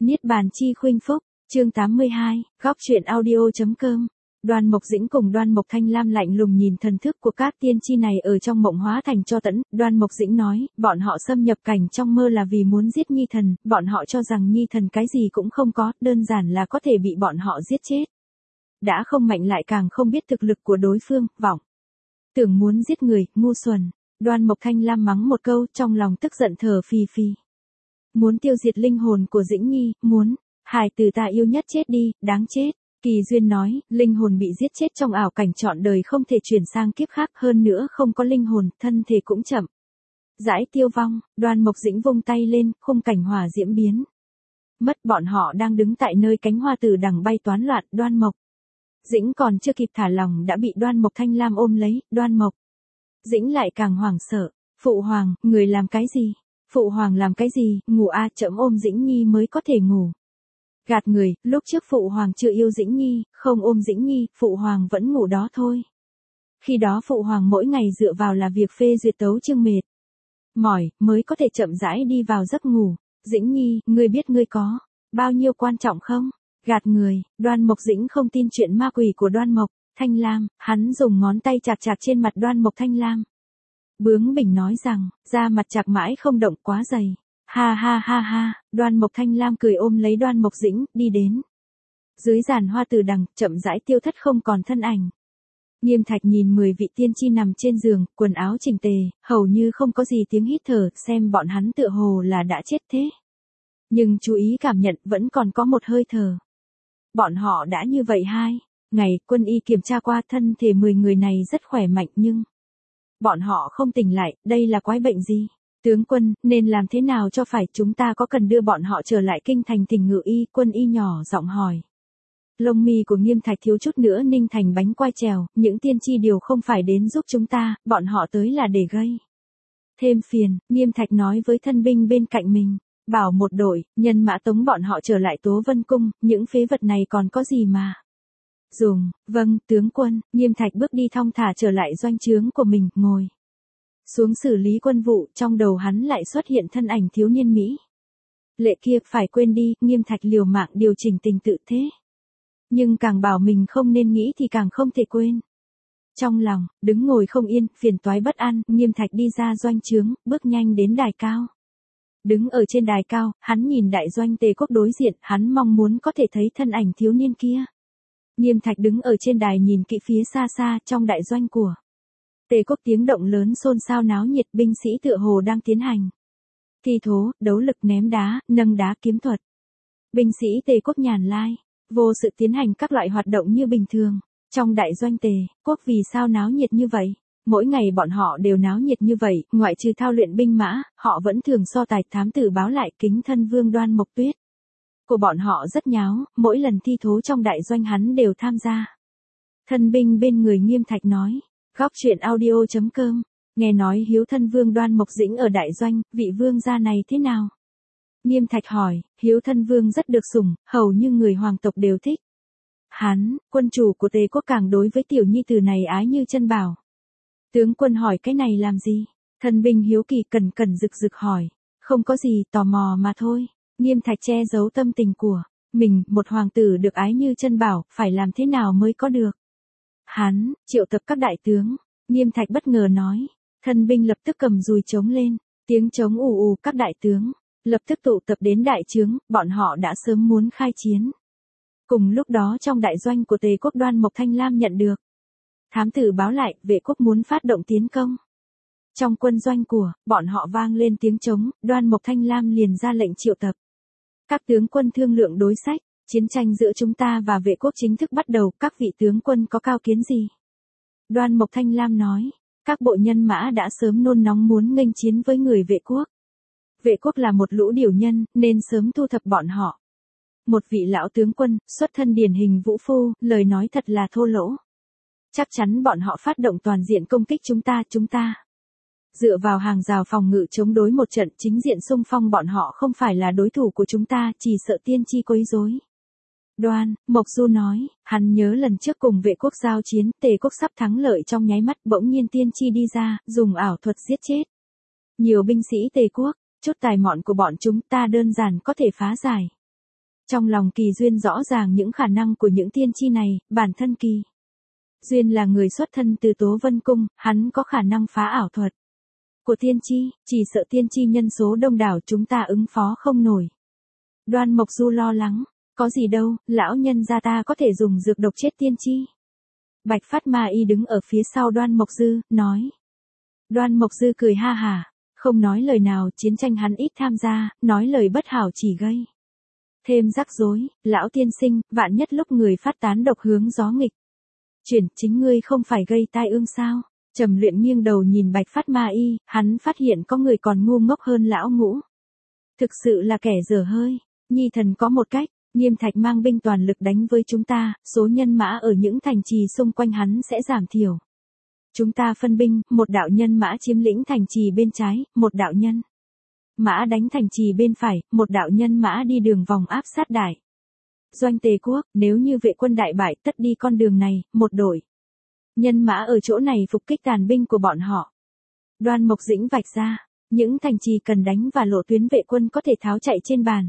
Niết bàn chi khuynh phúc, chương 82, góc truyện audio.com. Đoan Mộc Dĩnh cùng Đoan Mộc Thanh Lam lạnh lùng nhìn thần thức của các tiên tri này ở trong mộng hóa thành cho tẫn. Đoan Mộc Dĩnh nói, bọn họ xâm nhập cảnh trong mơ là vì muốn giết Nhi Thần, bọn họ cho rằng Nhi Thần cái gì cũng không có, đơn giản là có thể bị bọn họ giết chết. Đã không mạnh lại càng không biết thực lực của đối phương, vọng. Tưởng muốn giết người, ngu xuẩn. Đoan Mộc Thanh Lam mắng một câu, trong lòng tức giận thở phì phì. Muốn tiêu diệt linh hồn của Dĩnh Nhi, muốn, hài tử ta yêu nhất chết đi, đáng chết. Kỳ Duyên nói, linh hồn bị giết chết trong ảo cảnh trọn đời không thể chuyển sang kiếp khác, hơn nữa không có linh hồn, thân thể cũng chậm rãi tiêu vong. Đoan Mộc Dĩnh vung tay lên, khung cảnh hỏa diễm biến mất, bọn họ đang đứng tại nơi cánh hoa tử đằng bay toán loạn. Đoan Mộc Dĩnh còn chưa kịp thả lòng đã bị Đoan Mộc Thanh Lam ôm lấy. Đoan Mộc Dĩnh lại càng hoảng sợ. Phụ hoàng, người làm cái gì? Phụ hoàng làm cái gì? Ngủ a, trẫm ôm Dĩnh Nhi mới có thể ngủ. Gạt người, lúc trước phụ hoàng chưa yêu Dĩnh Nhi, không ôm Dĩnh Nhi, phụ hoàng vẫn ngủ đó thôi. Khi đó phụ hoàng mỗi ngày dựa vào là việc phê duyệt tấu chương mệt mỏi, mới có thể chậm rãi đi vào giấc ngủ. Dĩnh Nhi, ngươi biết ngươi có bao nhiêu quan trọng không? Gạt người. Đoan Mộc Dĩnh không tin chuyện ma quỷ của Đoan Mộc Thanh Lam, hắn dùng ngón tay chạc chạc trên mặt Đoan Mộc Thanh Lam. Bướng bỉnh nói rằng, da mặt chạc mãi không động, quá dày. Ha ha ha ha, Đoan Mộc Thanh Lam cười ôm lấy Đoan Mộc Dĩnh, đi đến dưới giàn hoa từ đằng, chậm rãi tiêu thất không còn thân ảnh. Nghiêm Thạch nhìn 10 vị tiên tri nằm trên giường, quần áo chỉnh tề, hầu như không có gì tiếng hít thở, xem bọn hắn tựa hồ là đã chết thế. Nhưng chú ý cảm nhận vẫn còn có một hơi thở. Bọn họ đã như vậy 2 ngày, quân y kiểm tra qua thân thể 10 người này rất khỏe mạnh nhưng bọn họ không tỉnh lại, đây là quái bệnh gì? Tướng quân, nên làm thế nào cho phải, chúng ta có cần đưa bọn họ trở lại kinh thành Tỉnh Ngự Y? Quân y nhỏ giọng hỏi. Lông mi của Nghiêm Thạch thiếu chút nữa ninh thành bánh quai trèo, những tiên tri đều không phải đến giúp chúng ta, bọn họ tới là để gây thêm phiền. Nghiêm Thạch nói với thân binh bên cạnh mình, bảo một đội nhân mã tống bọn họ trở lại Tố Vân Cung, những phế vật này còn có gì mà dùng. Vâng, tướng quân. Nghiêm Thạch bước đi thong thả trở lại doanh trướng của mình, ngồi xuống xử lý quân vụ. Trong đầu hắn lại xuất hiện thân ảnh thiếu niên Mỹ lệ kia. Phải quên đi. Nghiêm Thạch liều mạng điều chỉnh tình tự thế, nhưng càng bảo mình không nên nghĩ thì càng không thể quên. Trong lòng đứng ngồi không yên, phiền toái bất an. Nghiêm Thạch đi ra doanh trướng, bước nhanh đến đài cao. Đứng ở trên đài cao, hắn nhìn đại doanh Tề Quốc đối diện, hắn mong muốn có thể thấy thân ảnh thiếu niên kia. Nghiêm Thạch đứng ở trên đài nhìn kỹ phía xa xa, trong đại doanh của Tề Quốc tiếng động lớn xôn xao náo nhiệt, binh sĩ tựa hồ đang tiến hành thi thố, đấu lực, ném đá, nâng đá, kiếm thuật. Binh sĩ Tề Quốc nhàn lai, vô sự tiến hành các loại hoạt động như bình thường. Trong đại doanh Tề Quốc vì sao náo nhiệt như vậy? Mỗi ngày bọn họ đều náo nhiệt như vậy, ngoại trừ thao luyện binh mã, họ vẫn thường so tài. Thám tử báo lại kính thân vương Đoan Mộc Tuyết của bọn họ rất nháo, mỗi lần thi thố trong đại doanh hắn đều tham gia. Thân binh bên người Nghiêm Thạch nói, góc truyện audio.com, nghe nói hiếu thân vương Đoan Mộc Dĩnh ở đại doanh, vị vương gia này thế nào? Nghiêm Thạch hỏi. Hiếu thân vương rất được sủng, hầu như người hoàng tộc đều thích hắn, quân chủ của Tề Quốc càng đối với tiểu nhi tử này ái như chân bảo. Tướng quân hỏi cái này làm gì? Thân binh hiếu kỳ cẩn cẩn rực rực hỏi. Không có gì, tò mò mà thôi. Nghiêm Thạch che giấu tâm tình của mình, một hoàng tử được ái như chân bảo, phải làm thế nào mới có được? Hắn triệu tập các đại tướng. Nghiêm Thạch bất ngờ nói. Thân binh lập tức cầm dùi trống lên, tiếng trống ù ù, các đại tướng lập tức tụ tập đến đại trướng, bọn họ đã sớm muốn khai chiến. Cùng lúc đó trong đại doanh của Tề Quốc, Đoan Mộc Thanh Lam nhận được thám tử báo lại, vệ quốc muốn phát động tiến công. Trong quân doanh của bọn họ vang lên tiếng trống, Đoan Mộc Thanh Lam liền ra lệnh triệu tập các tướng quân thương lượng đối sách. Chiến tranh giữa chúng ta và vệ quốc chính thức bắt đầu, các vị tướng quân có cao kiến gì? Đoan Mộc Thanh Lam nói, các bộ nhân mã đã sớm nôn nóng muốn nghênh chiến với người vệ quốc. Vệ quốc là một lũ điểu nhân, nên sớm thu thập bọn họ. Một vị lão tướng quân, xuất thân điển hình vũ phu, lời nói thật là thô lỗ. Chắc chắn bọn họ phát động toàn diện công kích chúng ta. Dựa vào hàng rào phòng ngự chống đối một trận chính diện xung phong, bọn họ không phải là đối thủ của chúng ta, chỉ sợ tiên tri quấy rối. Đoan Mộc Du nói, hắn nhớ lần trước cùng vệ quốc giao chiến, Tề Quốc sắp thắng lợi trong nháy mắt, bỗng nhiên tiên tri đi ra, dùng ảo thuật giết chết nhiều binh sĩ Tề Quốc. Chút tài mọn của bọn chúng ta đơn giản có thể phá giải. Trong lòng Kỳ Duyên rõ ràng những khả năng của những tiên tri này, bản thân Kỳ Duyên là người xuất thân từ Tố Vân Cung, hắn có khả năng phá ảo thuật của tiên tri, chỉ sợ tiên tri nhân số đông đảo chúng ta ứng phó không nổi. Đoan Mộc Du lo lắng, có gì đâu, lão nhân gia ta có thể dùng dược độc chết tiên tri. Bạch Phát Ma Y đứng ở phía sau Đoan Mộc Dư, nói. Đoan Mộc Dư cười ha hả, không nói lời nào, chiến tranh hắn ít tham gia, nói lời bất hảo chỉ gây thêm rắc rối. Lão tiên sinh, vạn nhất lúc người phát tán độc hướng gió nghịch chuyển, chính ngươi không phải gây tai ương sao? Trầm Luyện nghiêng đầu nhìn Bạch Phát Ma Y, hắn phát hiện có người còn ngu ngốc hơn lão ngũ. Thực sự là kẻ dở hơi. Nhi thần có một cách, Nghiêm Thạch mang binh toàn lực đánh với chúng ta, số nhân mã ở những thành trì xung quanh hắn sẽ giảm thiểu. Chúng ta phân binh, một đạo nhân mã chiếm lĩnh thành trì bên trái, một đạo nhân mã đánh thành trì bên phải, một đạo nhân mã đi đường vòng áp sát đại doanh Tề quốc. Nếu như vệ quân đại bại, tất đi con đường này, một đội nhân mã ở chỗ này phục kích tàn binh của bọn họ. Đoan Mộc Dĩnh vạch ra, những thành trì cần đánh và lộ tuyến vệ quân có thể tháo chạy trên bàn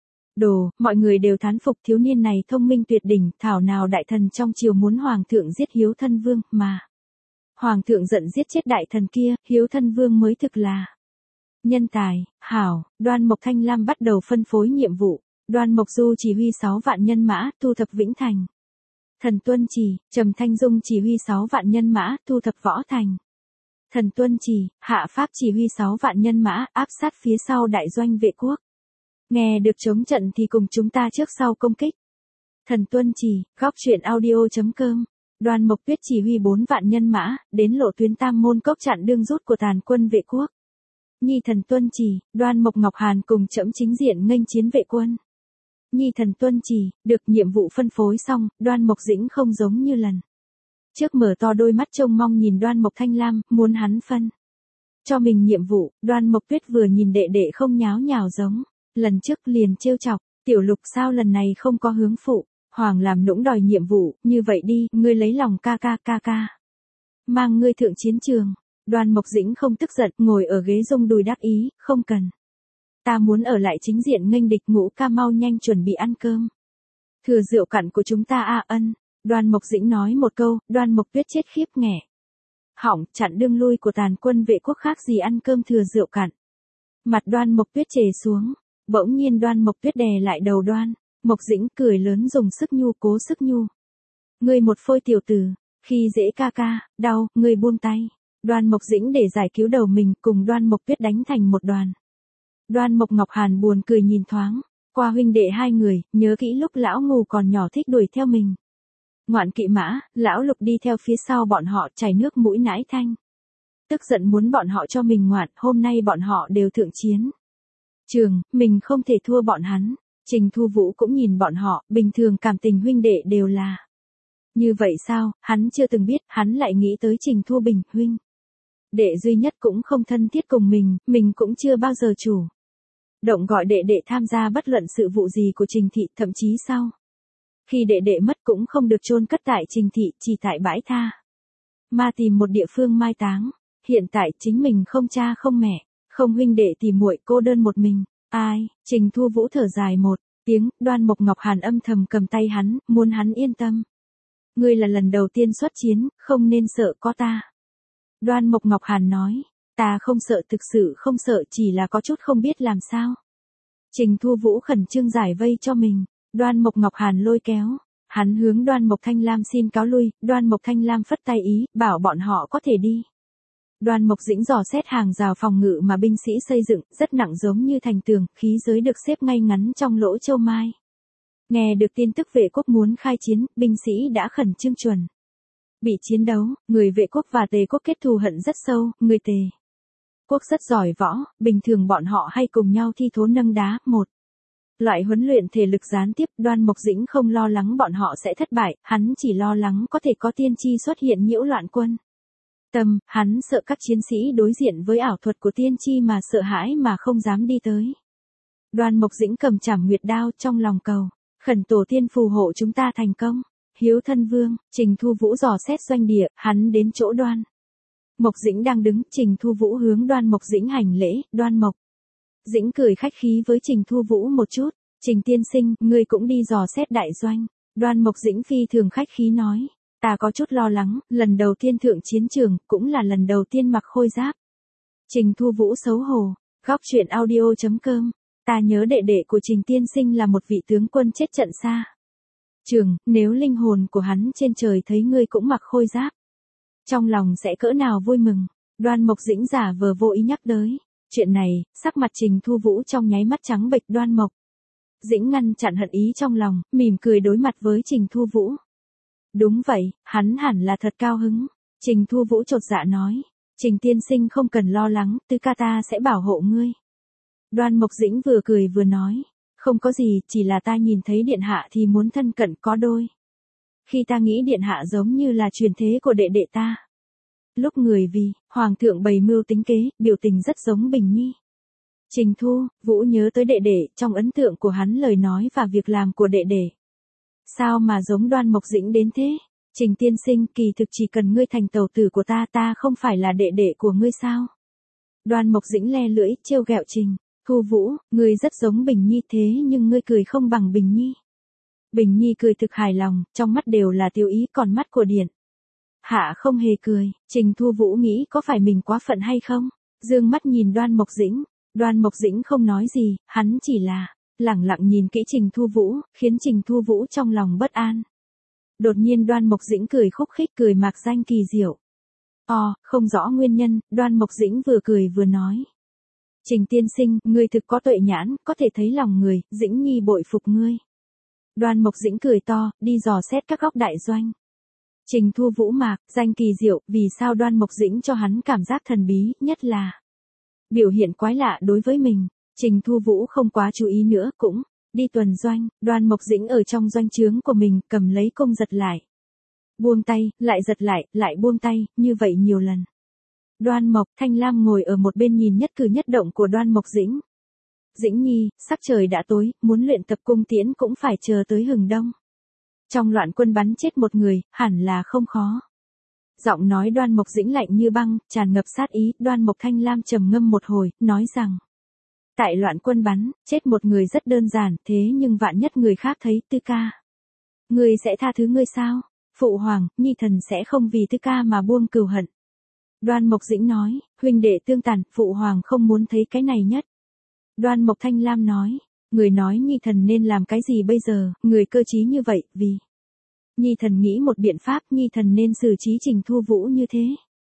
đồ. Mọi người đều thán phục thiếu niên này thông minh tuyệt đỉnh, thảo nào đại thần trong triều muốn hoàng thượng giết Hiếu Thân Vương, mà hoàng thượng giận giết chết đại thần kia, Hiếu Thân Vương mới thực là nhân tài. Hảo, Đoan Mộc Thanh Lam bắt đầu phân phối nhiệm vụ. Đoan Mộc Du chỉ huy 6 vạn nhân mã, thu thập Vĩnh Thành. Thần Tuân Chỉ, Trầm Thanh Dung chỉ huy 6 vạn nhân mã, thu thập Võ Thành. Thần Tuân Chỉ, Hạ Pháp chỉ huy 6 vạn nhân mã, áp sát phía sau đại doanh vệ quốc. Nghe được chống trận thì cùng chúng ta trước sau công kích. Thần Tuân Chỉ, góc truyện audio.com. Đoan Mộc Tuyết chỉ huy 4 vạn nhân mã, đến lộ tuyến Tam Môn Cốc chặn đương rút của tàn quân vệ quốc. Nhi thần Tuân Chỉ, Đoan Mộc Ngọc Hàn cùng trẫm chính diện nghênh chiến vệ quân. Nhi thần Tuân Chỉ, được nhiệm vụ phân phối xong, Đoan Mộc Dĩnh không giống như lần trước mở to đôi mắt trông mong nhìn Đoan Mộc Thanh Lam, muốn hắn phân cho mình nhiệm vụ. Đoan Mộc Tuyết vừa nhìn đệ đệ không nháo nhào giống lần trước, liền trêu chọc, Tiểu Lục sao lần này không có hướng phụ, Hoàng làm nũng đòi nhiệm vụ, như vậy đi, ngươi lấy lòng ca ca. Mang ngươi thượng chiến trường. Đoan Mộc Dĩnh không tức giận, ngồi ở ghế rung đùi đắc ý, không cần. Ta muốn ở lại chính diện nghênh địch. Ngũ ca mau nhanh chuẩn bị ăn cơm. Thừa rượu cặn của chúng ta ân. Đoan Mộc Dĩnh nói một câu, Đoan Mộc Tuyết chết khiếp nghẻ họng, chặn đương lui của tàn quân vệ quốc khác gì ăn cơm thừa rượu cặn. Mặt Đoan Mộc Tuyết trề xuống, bỗng nhiên Đoan Mộc Tuyết đè lại đầu Đoan Mộc Dĩnh, cười lớn dùng sức nhu, cố sức nhu. Ngươi một phôi tiểu tử, khi dễ ca, đau, ngươi buông tay. Đoan Mộc Dĩnh để giải cứu đầu mình, cùng Đoan Mộc Tuyết đánh thành một đoàn. Đoan Mộc Ngọc Hàn buồn cười nhìn thoáng qua huynh đệ hai người, nhớ kỹ lúc lão ngù còn nhỏ thích đuổi theo mình. Ngoạn kỵ mã, lão Lục đi theo phía sau bọn họ, chảy nước mũi nãi thanh. Tức giận muốn bọn họ cho mình ngoạn, hôm nay bọn họ đều thượng chiến trường, mình không thể thua bọn hắn. Trình Thu Vũ cũng nhìn bọn họ, bình thường cảm tình huynh đệ đều là như vậy sao, hắn chưa từng biết, hắn lại nghĩ tới Trình Thu Bình, huynh đệ duy nhất cũng không thân thiết cùng mình cũng chưa bao giờ chủ động gọi đệ đệ tham gia bất luận sự vụ gì của Trình thị, thậm chí sau khi đệ đệ mất cũng không được chôn cất tại Trình thị, chỉ tại bãi tha ma tìm một địa phương mai táng. Hiện tại chính mình không cha không mẹ, không huynh đệ thì muội, cô đơn một mình. Ai? Trình Thu Vũ thở dài một tiếng. Đoan Mộc Ngọc Hàn âm thầm cầm tay hắn, muốn hắn yên tâm. Ngươi là lần đầu tiên xuất chiến, không nên sợ, có ta. Đoan Mộc Ngọc Hàn nói, ta không sợ, thực sự không sợ, chỉ là có chút không biết làm sao. Trình Thu Vũ khẩn trương giải vây cho mình. Đoan Mộc Ngọc Hàn lôi kéo hắn hướng Đoan Mộc Thanh Lam xin cáo lui. Đoan Mộc Thanh Lam phất tay ý, bảo bọn họ có thể đi. Đoan Mộc Dĩnh dò xét hàng rào phòng ngự mà binh sĩ xây dựng, rất nặng giống như thành tường, khí giới được xếp ngay ngắn trong lỗ châu mai. Nghe được tin tức vệ quốc muốn khai chiến, binh sĩ đã khẩn trương chuẩn bị chiến đấu. Người vệ quốc và Tề quốc kết thù hận rất sâu, người Tề quốc rất giỏi võ, bình thường bọn họ hay cùng nhau thi thố nâng đá, một loại huấn luyện thể lực gián tiếp. Đoan Mộc Dĩnh không lo lắng bọn họ sẽ thất bại, hắn chỉ lo lắng có thể có tiên tri xuất hiện nhiễu loạn quân tâm. Hắn sợ các chiến sĩ đối diện với ảo thuật của tiên tri mà sợ hãi mà không dám đi tới. Đoan Mộc Dĩnh cầm Trảm Nguyệt đao, trong lòng cầu khẩn tổ tiên phù hộ chúng ta thành công. Hiếu Thân Vương. Trình Thu Vũ dò xét doanh địa, hắn đến chỗ Đoan Mộc Dĩnh đang đứng. Trình Thu Vũ hướng Đoan Mộc Dĩnh hành lễ. Đoan Mộc Dĩnh cười khách khí với Trình Thu Vũ một chút, Trình tiên sinh, ngươi cũng đi dò xét đại doanh. Đoan Mộc Dĩnh phi thường khách khí nói. Ta có chút lo lắng, lần đầu tiên thượng chiến trường, cũng là lần đầu tiên mặc khôi giáp. Trình Thu Vũ xấu hổ. Góc truyện audio.com. Ta nhớ đệ đệ của Trình tiên sinh là một vị tướng quân chết trận xa trường, nếu linh hồn của hắn trên trời thấy ngươi cũng mặc khôi giáp, trong lòng sẽ cỡ nào vui mừng. Đoan Mộc Dĩnh giả vờ vô ý nhắc tới chuyện này, sắc mặt Trình Thu Vũ trong nháy mắt trắng bệch. Đoan Mộc Dĩnh ngăn chặn hận ý trong lòng, mỉm cười đối mặt với Trình Thu Vũ. Đúng vậy, hắn hẳn là thật cao hứng. Trình Thu Vũ chột dạ nói. Trình tiên sinh không cần lo lắng, Tư ca ta sẽ bảo hộ ngươi. Đoan Mộc Dĩnh vừa cười vừa nói. Không có gì, chỉ là ta nhìn thấy điện hạ thì muốn thân cận có đôi. Khi ta nghĩ điện hạ giống như là truyền thế của đệ đệ ta. Lúc người vì, hoàng thượng bày mưu tính kế, biểu tình rất giống Bình Nhi. Trình Thu Vũ nhớ tới đệ đệ, trong ấn tượng của hắn lời nói và việc làm của đệ đệ. Sao mà giống Đoan Mộc Dĩnh đến thế? Trình tiên sinh, kỳ thực chỉ cần ngươi thành tẩu tử của ta, ta không phải là đệ đệ của ngươi sao? Đoan Mộc Dĩnh le lưỡi, trêu ghẹo Trình Thu Vũ, ngươi rất giống Bình Nhi thế nhưng ngươi cười không bằng Bình Nhi. Bình Nhi cười thực hài lòng, trong mắt đều là tiêu ý, còn mắt của Điện hạ không hề cười. Trình Thu Vũ nghĩ có phải mình quá phận hay không? Dương mắt nhìn Đoan Mộc Dĩnh. Đoan Mộc Dĩnh không nói gì, hắn chỉ là lẳng lặng nhìn kỹ Trình Thu Vũ, khiến Trình Thu Vũ trong lòng bất an. Đột nhiên Đoan Mộc Dĩnh cười khúc khích, cười mạc danh kỳ diệu. Không rõ nguyên nhân, Đoan Mộc Dĩnh vừa cười vừa nói. Trình tiên sinh, ngươi thực có tuệ nhãn, có thể thấy lòng người, Dĩnh Nhi bội phục ngươi. Đoan Mộc Dĩnh cười to, đi dò xét các góc đại doanh. Trình Thu Vũ mạc danh kỳ diệu, vì sao Đoan Mộc Dĩnh cho hắn cảm giác thần bí, nhất là biểu hiện quái lạ đối với mình. Trình Thu Vũ không quá chú ý nữa, cũng đi tuần doanh. Đoan Mộc Dĩnh ở trong doanh trướng của mình, cầm lấy cung giật lại. Buông tay, lại giật lại buông tay, như vậy nhiều lần. Đoan Mộc Thanh Lam ngồi ở một bên nhìn nhất cử nhất động của Đoan Mộc Dĩnh. Dĩnh Nhi, sắc trời đã tối, muốn luyện tập cung tiễn cũng phải chờ tới hừng đông. Trong loạn quân bắn chết một người, hẳn là không khó. Giọng nói Đoan Mộc Dĩnh lạnh như băng, tràn ngập sát ý. Đoan Mộc Thanh Lam trầm ngâm một hồi, nói rằng. Tại loạn quân bắn, chết một người rất đơn giản, thế nhưng vạn nhất người khác thấy, Tư ca. Ngươi sẽ tha thứ ngươi sao? Phụ hoàng, Nhi thần sẽ không vì Tư ca mà buông cừu hận. Đoan Mộc Dĩnh nói, huynh đệ tương tàn, phụ hoàng không muốn thấy cái này nhất. Đoan Mộc Thanh Lam nói, người nói Nhi thần nên làm cái gì bây giờ, người cơ trí như vậy, vì Nhi thần nghĩ một biện pháp, Nhi thần nên xử trí Trình Thu Vũ như thế.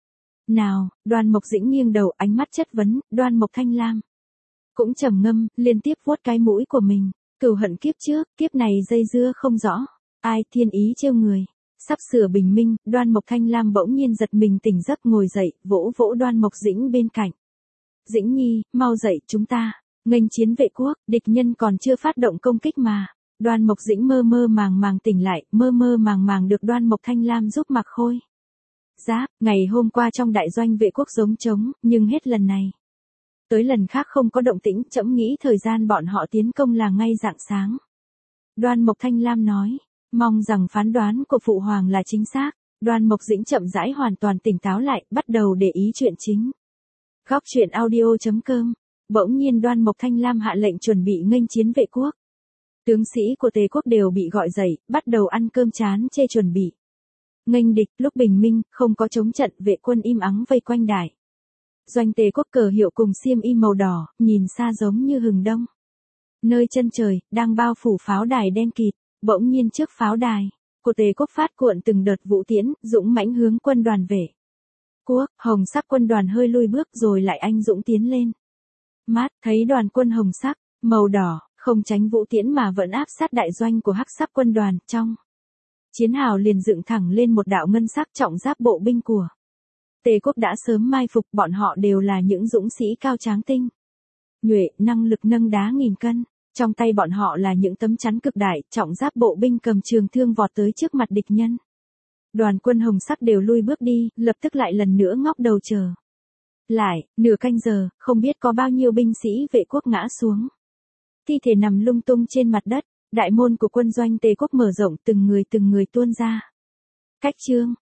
Nào, Đoan Mộc Dĩnh nghiêng đầu, ánh mắt chất vấn. Đoan Mộc Thanh Lam cũng trầm ngâm, liên tiếp vuốt cái mũi của mình. Cừu hận kiếp trước, kiếp này dây dưa không rõ. Ai thiên ý trêu người. Sắp sửa bình minh, Đoan Mộc Thanh Lam bỗng nhiên giật mình tỉnh giấc, ngồi dậy, vỗ vỗ Đoan Mộc Dĩnh bên cạnh. Dĩnh Nhi, mau dậy, chúng ta nghênh chiến vệ quốc, địch nhân còn chưa phát động công kích mà. Đoan Mộc Dĩnh mơ mơ màng màng tỉnh lại, mơ mơ màng màng được Đoan Mộc Thanh Lam giúp mặc khôi giáp. Ngày hôm qua trong đại doanh vệ quốc giống trống, nhưng hết lần này tới lần khác không có động tĩnh, trẫm nghĩ thời gian bọn họ tiến công là ngay rạng sáng. Đoan Mộc Thanh Lam nói, mong rằng phán đoán của phụ hoàng là chính xác. Đoan Mộc Dĩnh chậm rãi hoàn toàn tỉnh táo lại, bắt đầu để ý chuyện chính. Góc truyện audio.com. Bỗng nhiên Đoan Mộc Thanh Lam hạ lệnh chuẩn bị nghênh chiến vệ quốc. Tướng sĩ của Tề quốc đều bị gọi dậy, bắt đầu ăn cơm chán chê chuẩn bị nghênh địch. Lúc bình minh, không có chống trận, vệ quân im ắng vây quanh đại doanh Tề quốc, cờ hiệu cùng xiêm y màu đỏ, nhìn xa giống như hừng đông. Nơi chân trời, đang bao phủ pháo đài đen kịt. Bỗng nhiên trước pháo đài của Tề quốc phát cuộn từng đợt vũ tiễn, dũng mãnh hướng quân đoàn vệ quốc. Hồng sắc quân đoàn hơi lui bước rồi lại anh dũng tiến lên. Mát, thấy đoàn quân hồng sắc, màu đỏ, không tránh vũ tiễn mà vẫn áp sát đại doanh của hắc sắc quân đoàn. Trong chiến hào liền dựng thẳng lên một đạo ngân sắc trọng giáp bộ binh của Tề quốc đã sớm mai phục. Bọn họ đều là những dũng sĩ cao tráng tinh nhuệ, năng lực nâng đá nghìn cân. Trong tay bọn họ là những tấm chắn cực đại, trọng giáp bộ binh cầm trường thương vọt tới trước mặt địch nhân. Đoàn quân hồng sắc đều lui bước đi, lập tức lại lần nữa ngóc đầu chờ lại. Nửa canh giờ, không biết có bao nhiêu binh sĩ vệ quốc ngã xuống. Thi thể nằm lung tung trên mặt đất. Đại môn của quân doanh Tề quốc mở rộng, từng người tuôn ra. Cách trương,